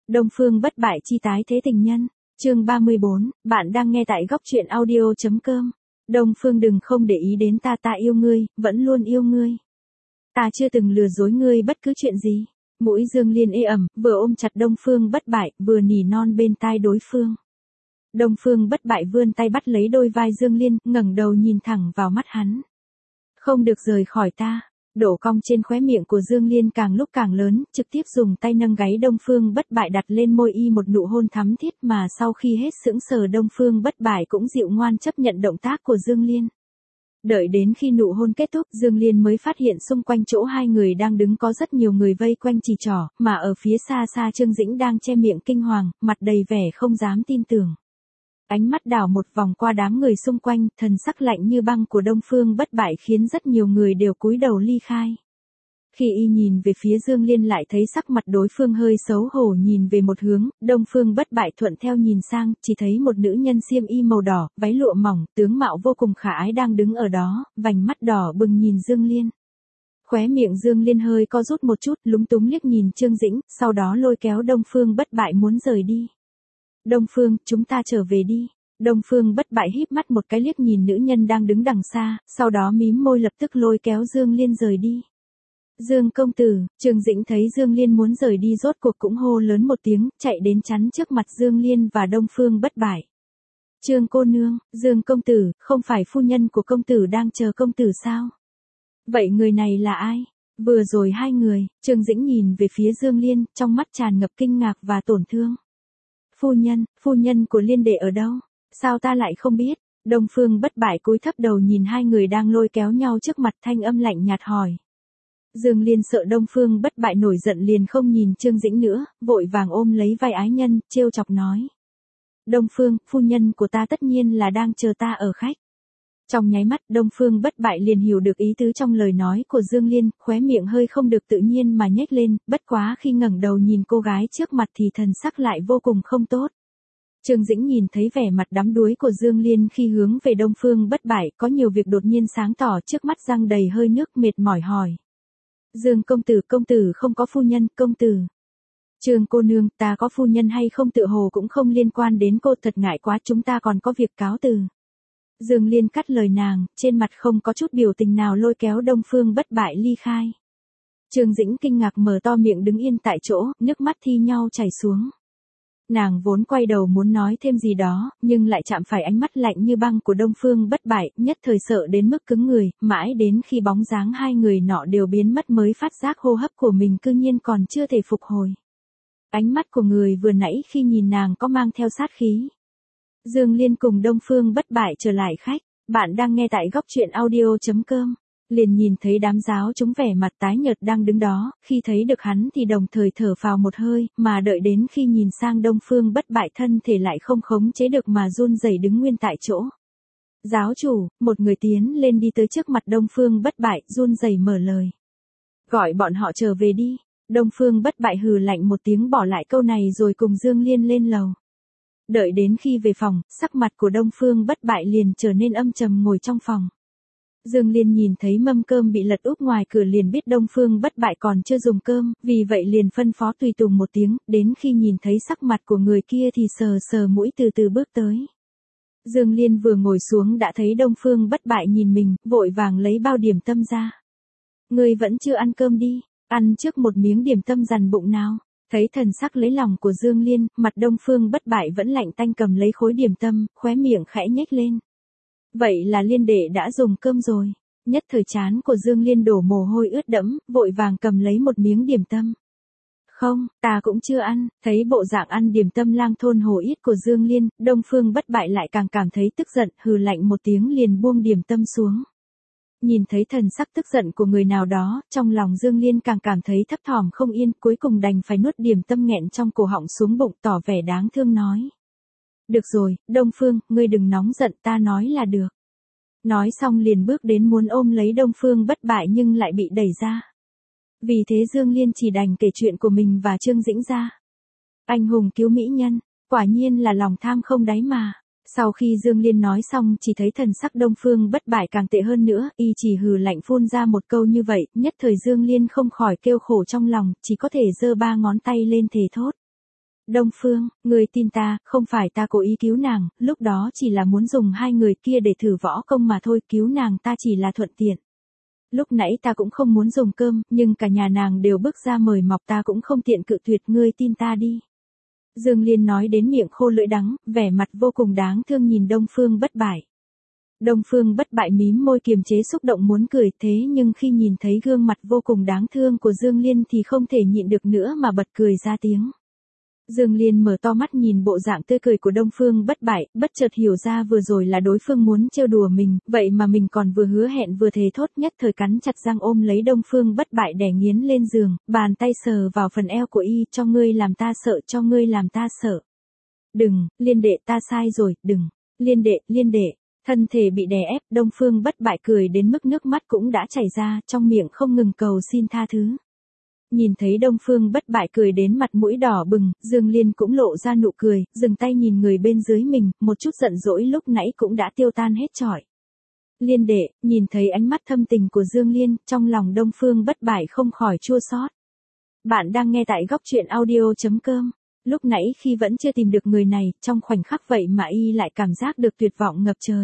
Đông Phương bất bại chi tái thế tình nhân. Chương 34, bạn đang nghe tại góc truyện audio.com. Đông Phương đừng không để ý đến ta, ta yêu ngươi, vẫn luôn yêu ngươi. Ta chưa từng lừa dối ngươi bất cứ chuyện gì. Mũi Dương Liên ê ẩm, vừa ôm chặt Đông Phương bất bại, vừa nỉ non bên tai đối phương. Đông Phương bất bại vươn tay bắt lấy đôi vai Dương Liên, ngẩng đầu nhìn thẳng vào mắt hắn. Không được rời khỏi ta. Đổ cong trên khóe miệng của Dương Liên càng lúc càng lớn, trực tiếp dùng tay nâng gáy Đông Phương bất bại đặt lên môi y một nụ hôn thắm thiết, mà sau khi hết sững sờ Đông Phương bất bại cũng dịu ngoan chấp nhận động tác của Dương Liên. Đợi đến khi nụ hôn kết thúc, Dương Liên mới phát hiện xung quanh chỗ hai người đang đứng có rất nhiều người vây quanh chỉ trỏ, mà ở phía xa xa Trương Dĩnh đang che miệng kinh hoàng, mặt đầy vẻ không dám tin tưởng. Ánh mắt đảo một vòng qua đám người xung quanh, thần sắc lạnh như băng của Đông Phương bất bại khiến rất nhiều người đều cúi đầu ly khai. Khi y nhìn về phía Dương Liên lại thấy sắc mặt đối phương hơi xấu hổ nhìn về một hướng, Đông Phương bất bại thuận theo nhìn sang, chỉ thấy một nữ nhân xiêm y màu đỏ, váy lụa mỏng, tướng mạo vô cùng khả ái đang đứng ở đó, vành mắt đỏ bừng nhìn Dương Liên. Khóe miệng Dương Liên hơi co rút một chút, lúng túng liếc nhìn Trương Dĩnh, sau đó lôi kéo Đông Phương bất bại muốn rời đi. Đông Phương, chúng ta trở về đi. Đông Phương bất bại híp mắt một cái liếc nhìn nữ nhân đang đứng đằng xa, sau đó mím môi lập tức lôi kéo Dương Liên rời đi. Dương công tử, Trương Dĩnh thấy Dương Liên muốn rời đi rốt cuộc cũng hô lớn một tiếng, chạy đến chắn trước mặt Dương Liên và Đông Phương bất bại. Trương cô nương, Dương công tử, không phải phu nhân của công tử đang chờ công tử sao? Vậy người này là ai? Vừa rồi hai người, Trương Dĩnh nhìn về phía Dương Liên, trong mắt tràn ngập kinh ngạc và tổn thương. Phu nhân của Liên đệ ở đâu? Sao ta lại không biết? Đông Phương bất bại cúi thấp đầu nhìn hai người đang lôi kéo nhau trước mặt, thanh âm lạnh nhạt hỏi. Dương Liên sợ Đông Phương bất bại nổi giận liền không nhìn Trương Dĩnh nữa, vội vàng ôm lấy vai ái nhân, trêu chọc nói. Đông Phương, phu nhân của ta tất nhiên là đang chờ ta ở khách. Trong nháy mắt, Đông Phương bất bại liền hiểu được ý tứ trong lời nói của Dương Liên, khóe miệng hơi không được tự nhiên mà nhếch lên, bất quá khi ngẩng đầu nhìn cô gái trước mặt thì thần sắc lại vô cùng không tốt. Trương Dĩnh nhìn thấy vẻ mặt đắm đuối của Dương Liên khi hướng về Đông Phương bất bại, có nhiều việc đột nhiên sáng tỏ trước mắt răng đầy hơi nước, mệt mỏi hỏi. Dương công tử không có phu nhân, công tử. Trương cô nương, ta có phu nhân hay không tự hồ cũng không liên quan đến cô, thật ngại quá, chúng ta còn có việc cáo từ. Dương Liên cắt lời nàng, trên mặt không có chút biểu tình nào lôi kéo Đông Phương bất bại ly khai. Trương Dĩnh kinh ngạc mở to miệng đứng yên tại chỗ, nước mắt thi nhau chảy xuống. Nàng vốn quay đầu muốn nói thêm gì đó, nhưng lại chạm phải ánh mắt lạnh như băng của Đông Phương bất bại, nhất thời sợ đến mức cứng người, mãi đến khi bóng dáng hai người nọ đều biến mất mới phát giác hô hấp của mình cư nhiên còn chưa thể phục hồi. Ánh mắt của người vừa nãy khi nhìn nàng có mang theo sát khí. Dương Liên cùng Đông Phương bất bại trở lại khách, bạn đang nghe tại góc truyện audio.com. Liền nhìn thấy đám giáo chúng vẻ mặt tái nhợt đang đứng đó, khi thấy được hắn thì đồng thời thở phào một hơi, mà đợi đến khi nhìn sang Đông Phương bất bại thân thể lại không khống chế được mà run rẩy đứng nguyên tại chỗ. Giáo chủ, một người tiến lên đi tới trước mặt Đông Phương bất bại, run rẩy mở lời. Gọi bọn họ trở về đi. Đông Phương bất bại hừ lạnh một tiếng bỏ lại câu này rồi cùng Dương Liên lên lầu. Đợi đến khi về phòng, sắc mặt của Đông Phương bất bại liền trở nên âm trầm ngồi trong phòng. Dương Liên nhìn thấy mâm cơm bị lật úp ngoài cửa liền biết Đông Phương bất bại còn chưa dùng cơm, vì vậy liền phân phó tùy tùng một tiếng, đến khi nhìn thấy sắc mặt của người kia thì sờ sờ mũi từ từ bước tới. Dương Liên vừa ngồi xuống đã thấy Đông Phương bất bại nhìn mình, vội vàng lấy bao điểm tâm ra. Ngươi vẫn chưa ăn cơm đi, ăn trước một miếng điểm tâm dằn bụng nào. Thấy thần sắc lấy lòng của Dương Liên, mặt Đông Phương bất bại vẫn lạnh tanh cầm lấy khối điểm tâm, khóe miệng khẽ nhếch lên. Vậy là Liên đệ đã dùng cơm rồi. Nhất thời trán của Dương Liên đổ mồ hôi ướt đẫm, vội vàng cầm lấy một miếng điểm tâm. Không, ta cũng chưa ăn. Thấy bộ dạng ăn điểm tâm lang thôn hổ yết của Dương Liên, Đông Phương bất bại lại càng cảm thấy tức giận, hừ lạnh một tiếng liền buông điểm tâm xuống. Nhìn thấy thần sắc tức giận của người nào đó, trong lòng Dương Liên càng cảm thấy thấp thỏm không yên, cuối cùng đành phải nuốt điểm tâm nghẹn trong cổ họng xuống bụng, tỏ vẻ đáng thương nói. Được rồi, Đông Phương, ngươi đừng nóng giận, ta nói là được. Nói xong liền bước đến muốn ôm lấy Đông Phương bất bại nhưng lại bị đẩy ra. Vì thế Dương Liên chỉ đành kể chuyện của mình và Trương Dĩnh ra. Anh hùng cứu mỹ nhân, quả nhiên là lòng tham không đáy mà. Sau khi Dương Liên nói xong chỉ thấy thần sắc Đông Phương bất bại càng tệ hơn nữa, y chỉ hừ lạnh phun ra một câu như vậy, nhất thời Dương Liên không khỏi kêu khổ trong lòng, chỉ có thể giơ ba ngón tay lên thề thốt. Đông Phương, người tin ta, không phải ta cố ý cứu nàng, lúc đó chỉ là muốn dùng hai người kia để thử võ công mà thôi, cứu nàng ta chỉ là thuận tiện. Lúc nãy ta cũng không muốn dùng cơm, nhưng cả nhà nàng đều bước ra mời mọc ta cũng không tiện cự tuyệt, ngươi tin ta đi. Dương Liên nói đến miệng khô lưỡi đắng, vẻ mặt vô cùng đáng thương nhìn Đông Phương Bất Bại. Đông Phương Bất Bại mím môi kiềm chế xúc động muốn cười, thế nhưng khi nhìn thấy gương mặt vô cùng đáng thương của Dương Liên thì không thể nhịn được nữa mà bật cười ra tiếng. Dương Liên mở to mắt nhìn bộ dạng tươi cười của Đông Phương Bất Bại, bất chợt hiểu ra vừa rồi là đối phương muốn trêu đùa mình, vậy mà mình còn vừa hứa hẹn vừa thề thốt, nhất thời cắn chặt răng ôm lấy Đông Phương Bất Bại đè nghiến lên giường, bàn tay sờ vào phần eo của y, cho ngươi làm ta sợ, cho ngươi làm ta sợ. Đừng, Liên đệ ta sai rồi, đừng, Liên đệ. Thân thể bị đè ép, Đông Phương Bất Bại cười đến mức nước mắt cũng đã chảy ra, trong miệng không ngừng cầu xin tha thứ. Nhìn thấy Đông Phương Bất Bại cười đến mặt mũi đỏ bừng, Dương Liên cũng lộ ra nụ cười, dừng tay nhìn người bên dưới mình, một chút giận dỗi lúc nãy cũng đã tiêu tan hết trọi. Liên đệ, nhìn thấy ánh mắt thâm tình của Dương Liên, trong lòng Đông Phương Bất Bại không khỏi chua xót. Bạn đang nghe tại góc truyện audio.com. Lúc nãy khi vẫn chưa tìm được người này, trong khoảnh khắc vậy mà y lại cảm giác được tuyệt vọng ngập trời.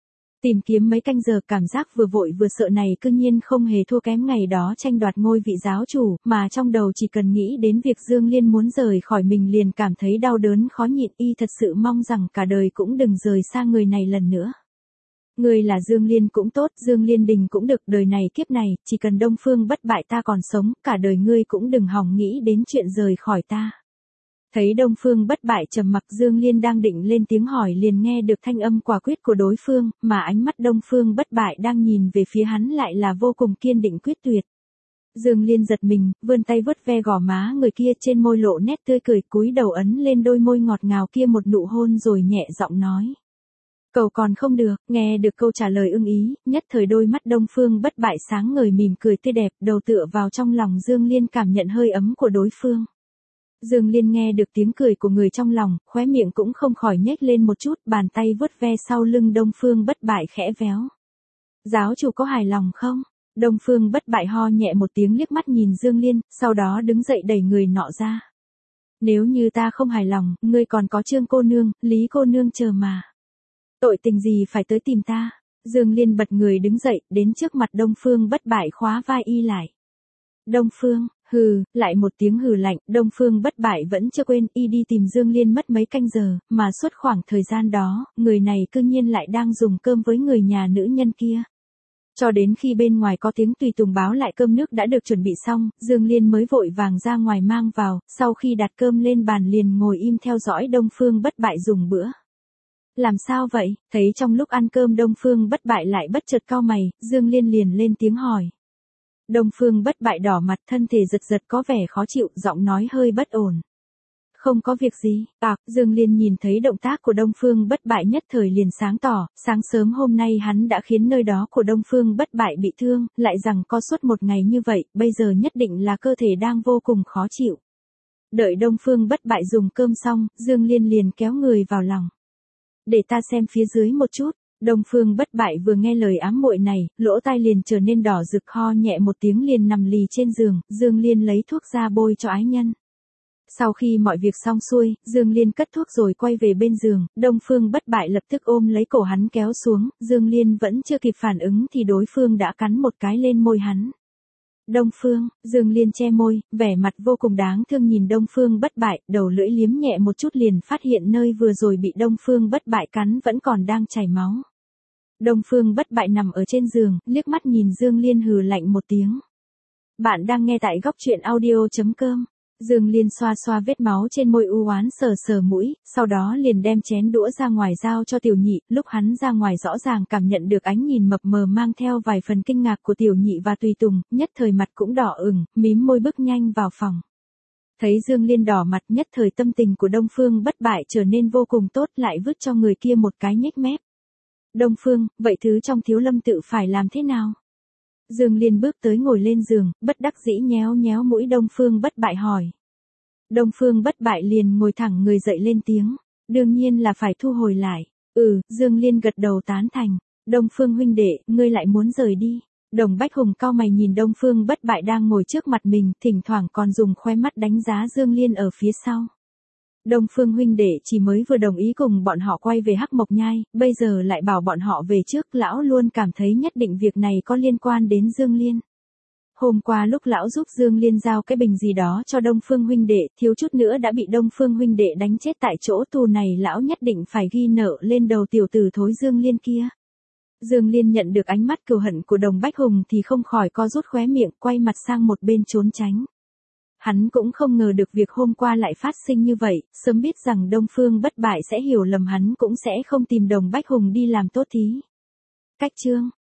Tìm kiếm mấy canh giờ, cảm giác vừa vội vừa sợ này cư nhiên không hề thua kém ngày đó tranh đoạt ngôi vị giáo chủ, mà trong đầu chỉ cần nghĩ đến việc Dương Liên muốn rời khỏi mình liền cảm thấy đau đớn khó nhịn, y thật sự mong rằng cả đời cũng đừng rời xa người này lần nữa. Người là Dương Liên cũng tốt, Dương Liên Đình cũng được, đời này kiếp này, chỉ cần Đông Phương Bất Bại ta còn sống, cả đời ngươi cũng đừng hòng nghĩ đến chuyện rời khỏi ta. Thấy Đông Phương Bất Bại trầm mặc, Dương Liên đang định lên tiếng hỏi liền nghe được thanh âm quả quyết của đối phương, mà ánh mắt Đông Phương Bất Bại đang nhìn về phía hắn lại là vô cùng kiên định quyết tuyệt. Dương Liên giật mình, vươn tay vuốt ve gò má người kia, trên môi lộ nét tươi cười, cúi đầu ấn lên đôi môi ngọt ngào kia một nụ hôn rồi nhẹ giọng nói. Cầu còn không được, nghe được câu trả lời ưng ý, nhất thời đôi mắt Đông Phương Bất Bại sáng ngời mỉm cười tươi đẹp, đầu tựa vào trong lòng Dương Liên cảm nhận hơi ấm của đối phương. Dương Liên nghe được tiếng cười của người trong lòng, khóe miệng cũng không khỏi nhếch lên một chút, bàn tay vuốt ve sau lưng Đông Phương Bất Bại khẽ véo. Giáo chủ có hài lòng không? Đông Phương Bất Bại ho nhẹ một tiếng liếc mắt nhìn Dương Liên, sau đó đứng dậy đẩy người nọ ra. Nếu như ta không hài lòng, ngươi còn có Trương cô nương, Lý cô nương chờ mà. Tội tình gì phải tới tìm ta? Dương Liên bật người đứng dậy, đến trước mặt Đông Phương Bất Bại khóa vai y lại. Đông Phương, hừ, lại một tiếng hừ lạnh, Đông Phương Bất Bại vẫn chưa quên, y đi tìm Dương Liên mất mấy canh giờ, mà suốt khoảng thời gian đó, người này cư nhiên lại đang dùng cơm với người nhà nữ nhân kia. Cho đến khi bên ngoài có tiếng tùy tùng báo lại cơm nước đã được chuẩn bị xong, Dương Liên mới vội vàng ra ngoài mang vào, sau khi đặt cơm lên bàn liền ngồi im theo dõi Đông Phương Bất Bại dùng bữa. Làm sao vậy? Thấy trong lúc ăn cơm Đông Phương Bất Bại lại bất chợt cau mày, Dương Liên liền lên tiếng hỏi. Đông Phương Bất Bại đỏ mặt, thân thể giật giật có vẻ khó chịu, giọng nói hơi bất ổn. Không có việc gì, Dương Liên nhìn thấy động tác của Đông Phương Bất Bại nhất thời liền sáng tỏ, sáng sớm hôm nay hắn đã khiến nơi đó của Đông Phương Bất Bại bị thương, lại rằng có suốt một ngày như vậy, bây giờ nhất định là cơ thể đang vô cùng khó chịu. Đợi Đông Phương Bất Bại dùng cơm xong, Dương Liên liền kéo người vào lòng. Để ta xem phía dưới một chút. Đông Phương Bất Bại vừa nghe lời ám muội này, lỗ tai liền trở nên đỏ rực, ho nhẹ một tiếng liền nằm lì trên giường, Dương Liên lấy thuốc ra bôi cho ái nhân. Sau khi mọi việc xong xuôi, Dương Liên cất thuốc rồi quay về bên giường, Đông Phương Bất Bại lập tức ôm lấy cổ hắn kéo xuống, Dương Liên vẫn chưa kịp phản ứng thì đối phương đã cắn một cái lên môi hắn. Đông Phương, Dương Liên che môi, vẻ mặt vô cùng đáng thương nhìn Đông Phương Bất Bại, đầu lưỡi liếm nhẹ một chút liền phát hiện nơi vừa rồi bị Đông Phương Bất Bại cắn vẫn còn đang chảy máu. Đông Phương Bất Bại nằm ở trên giường, liếc mắt nhìn Dương Liên hừ lạnh một tiếng. Bạn đang nghe tại góc truyện audio.com. Dương Liên xoa xoa vết máu trên môi u oán sờ sờ mũi, sau đó liền đem chén đũa ra ngoài giao cho Tiểu Nhị, lúc hắn ra ngoài rõ ràng cảm nhận được ánh nhìn mập mờ mang theo vài phần kinh ngạc của Tiểu Nhị và tùy tùng, nhất thời mặt cũng đỏ ửng, mím môi bước nhanh vào phòng. Thấy Dương Liên đỏ mặt, nhất thời tâm tình của Đông Phương Bất Bại trở nên vô cùng tốt, lại vứt cho người kia một cái nhếch mép. Đông Phương, vậy thứ trong Thiếu Lâm tự phải làm thế nào? Dương Liên bước tới ngồi lên giường, bất đắc dĩ nhéo nhéo mũi Đông Phương Bất Bại hỏi. Đông Phương Bất Bại liền ngồi thẳng người dậy lên tiếng. Đương nhiên là phải thu hồi lại. Dương Liên gật đầu tán thành. Đông Phương huynh đệ, ngươi lại muốn rời đi. Đồng Bách Hùng cau mày nhìn Đông Phương Bất Bại đang ngồi trước mặt mình, thỉnh thoảng còn dùng khóe mắt đánh giá Dương Liên ở phía sau. Đông Phương huynh đệ chỉ mới vừa đồng ý cùng bọn họ quay về Hắc Mộc Nhai, bây giờ lại bảo bọn họ về trước, lão luôn cảm thấy nhất định việc này có liên quan đến Dương Liên. Hôm qua lúc lão giúp Dương Liên giao cái bình gì đó cho Đông Phương huynh đệ, thiếu chút nữa đã bị Đông Phương huynh đệ đánh chết tại chỗ, tù này lão nhất định phải ghi nợ lên đầu tiểu tử thối Dương Liên kia. Dương Liên nhận được ánh mắt cừu hận của Đồng Bách Hùng thì không khỏi co rút khóe miệng, quay mặt sang một bên trốn tránh. Hắn cũng không ngờ được việc hôm qua lại phát sinh như vậy, sớm biết rằng Đông Phương Bất Bại sẽ hiểu lầm hắn cũng sẽ không tìm Đồng Bách Hùng đi làm tốt thí. Cách chương